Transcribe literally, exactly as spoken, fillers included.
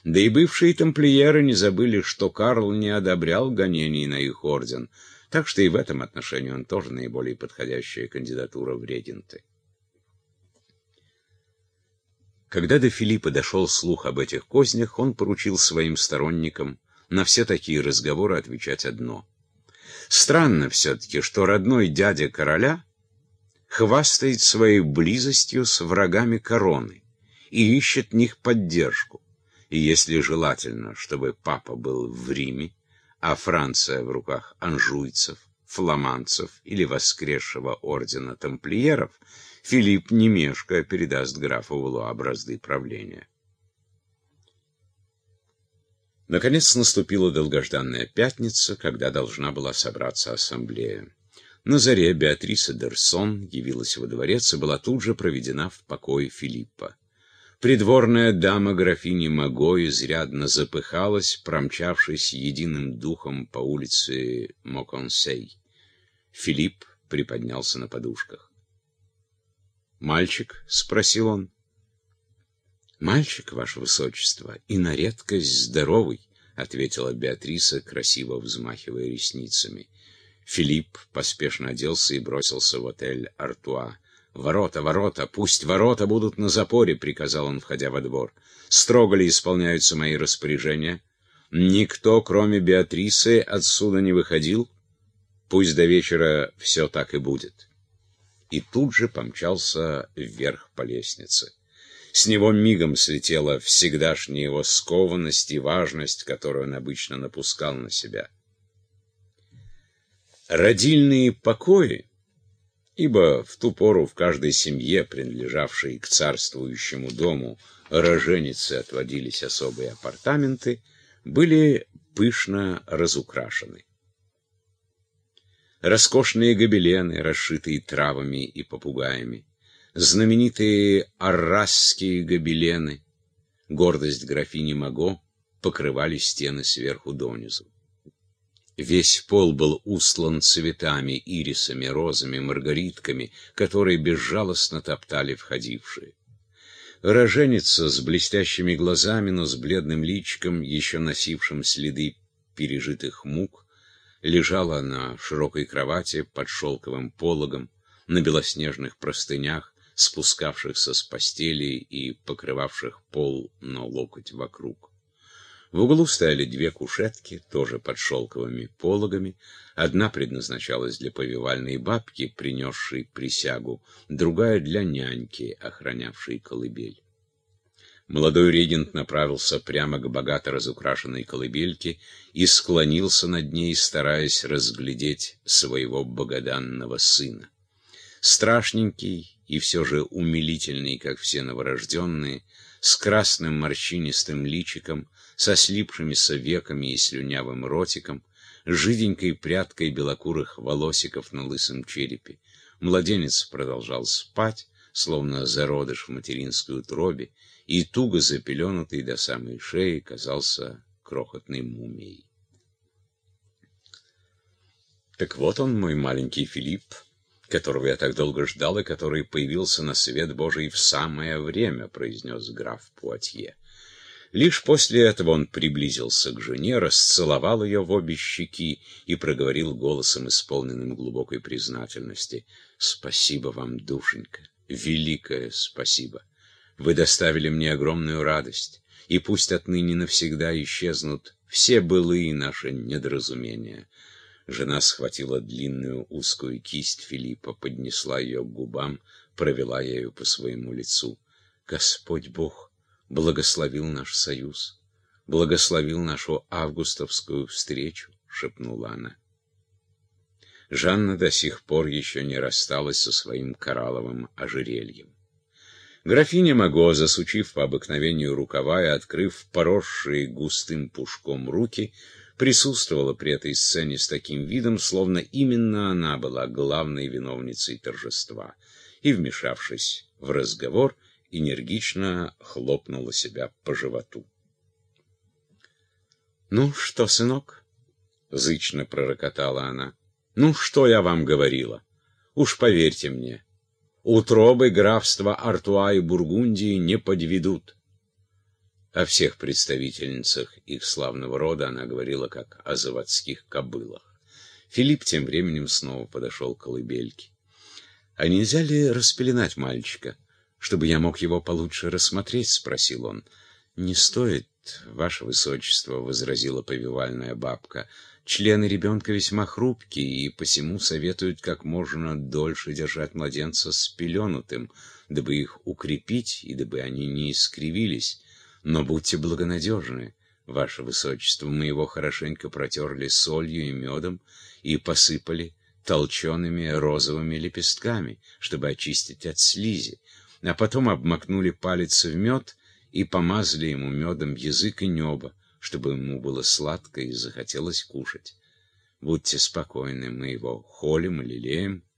Да и бывшие тамплиеры не забыли, что Карл не одобрял гонений на их орден, так что и в этом отношении он тоже наиболее подходящая кандидатура в регенты. Когда до Филиппа дошел слух об этих кознях, он поручил своим сторонникам на все такие разговоры отвечать одно. Странно все-таки, что родной дядя короля хвастает своей близостью с врагами короны и ищет в них поддержку. И если желательно, чтобы папа был в Риме, а Франция в руках анжуйцев, фламандцев или воскресшего ордена тамплиеров, Филипп, не мешкая, передаст графу Валуа бразды правления. Наконец наступила долгожданная пятница, когда должна была собраться ассамблея. На заре Беатриса Д'Ерсон явилась во дворец и была тут же проведена в покое Филиппа. Придворная дама графини Маго изрядно запыхалась, промчавшись единым духом по улице Моконсей. Филипп приподнялся на подушках. «Мальчик?» — спросил он. «Мальчик, ваше высочество, и на редкость здоровый», — ответила Беатриса, красиво взмахивая ресницами. Филипп поспешно оделся и бросился в отель «Артуа». «Ворота, ворота! Пусть ворота будут на запоре!» — приказал он, входя во двор. «Строго ли исполняются мои распоряжения? Никто, кроме Беатрисы, отсюда не выходил? Пусть до вечера все так и будет». И тут же помчался вверх по лестнице. С него мигом слетела всегдашняя его скованность и важность, которую он обычно напускал на себя. Родильные покои, ибо в ту пору в каждой семье, принадлежавшей к царствующему дому, роженице отводились особые апартаменты, были пышно разукрашены. Роскошные гобелены, расшитые травами и попугаями, знаменитые аррасские гобелены, гордость графини Маго, покрывали стены сверху донизу. Весь пол был устлан цветами, ирисами, розами, маргаритками, которые безжалостно топтали входившие. Роженица с блестящими глазами, но с бледным личиком, еще носившим следы пережитых мук, лежала на широкой кровати под шелковым пологом, на белоснежных простынях, спускавшихся с постели и покрывавших пол на локоть вокруг. В углу стояли две кушетки, тоже под шелковыми пологами. Одна предназначалась для повивальной бабки, принесшей присягу, другая для няньки, охранявшей колыбель. Молодой регент направился прямо к богато разукрашенной колыбельке и склонился над ней, стараясь разглядеть своего богоданного сына. Страшненький и все же умилительный, как все новорожденные, с красным морщинистым личиком, со слипшимися веками и слюнявым ротиком, с жиденькой прядкой белокурых волосиков на лысом черепе. Младенец продолжал спать, словно зародыш в материнской утробе, и туго запеленутый до самой шеи казался крохотной мумией. «Так вот он, мой маленький Филипп, которого я так долго ждал и который появился на свет Божий в самое время», — произнес граф Пуатье. Лишь после этого он приблизился к жене, расцеловал ее в обе щеки и проговорил голосом, исполненным глубокой признательности: «Спасибо вам, душенька, великое спасибо. Вы доставили мне огромную радость, и пусть отныне навсегда исчезнут все былые наши недоразумения». Жена схватила длинную узкую кисть Филиппа, поднесла ее к губам, провела ею по своему лицу. «Господь Бог благословил наш союз, благословил нашу августовскую встречу», — шепнула она. Жанна до сих пор еще не рассталась со своим коралловым ожерельем. Графиня Маго, засучив по обыкновению рукава и открыв поросшие густым пушком руки, присутствовала при этой сцене с таким видом, словно именно она была главной виновницей торжества, и, вмешавшись в разговор, энергично хлопнула себя по животу. «Ну что, сынок?» — зычно пророкотала она. «Ну, что я вам говорила? Уж поверьте мне, утробы графства Артуа и Бургундии не подведут». О всех представительницах их славного рода она говорила как о заводских кобылах. Филипп тем временем снова подошел к колыбельке. — А нельзя ли распеленать мальчика, чтобы я мог его получше рассмотреть? — спросил он. — Не стоит, ваше высочество, — возразила повивальная бабка. — Члены ребенка весьма хрупкие, и посему советуют как можно дольше держать младенца спеленутым, дабы их укрепить и дабы они не искривились. Но будьте благонадежны, ваше высочество, мы его хорошенько протерли солью и медом и посыпали толчеными розовыми лепестками, чтобы очистить от слизи, а потом обмакнули палец в мед и помазали ему медом язык и небо, чтобы ему было сладко и захотелось кушать. Будьте спокойны, мы его холим и лелеем.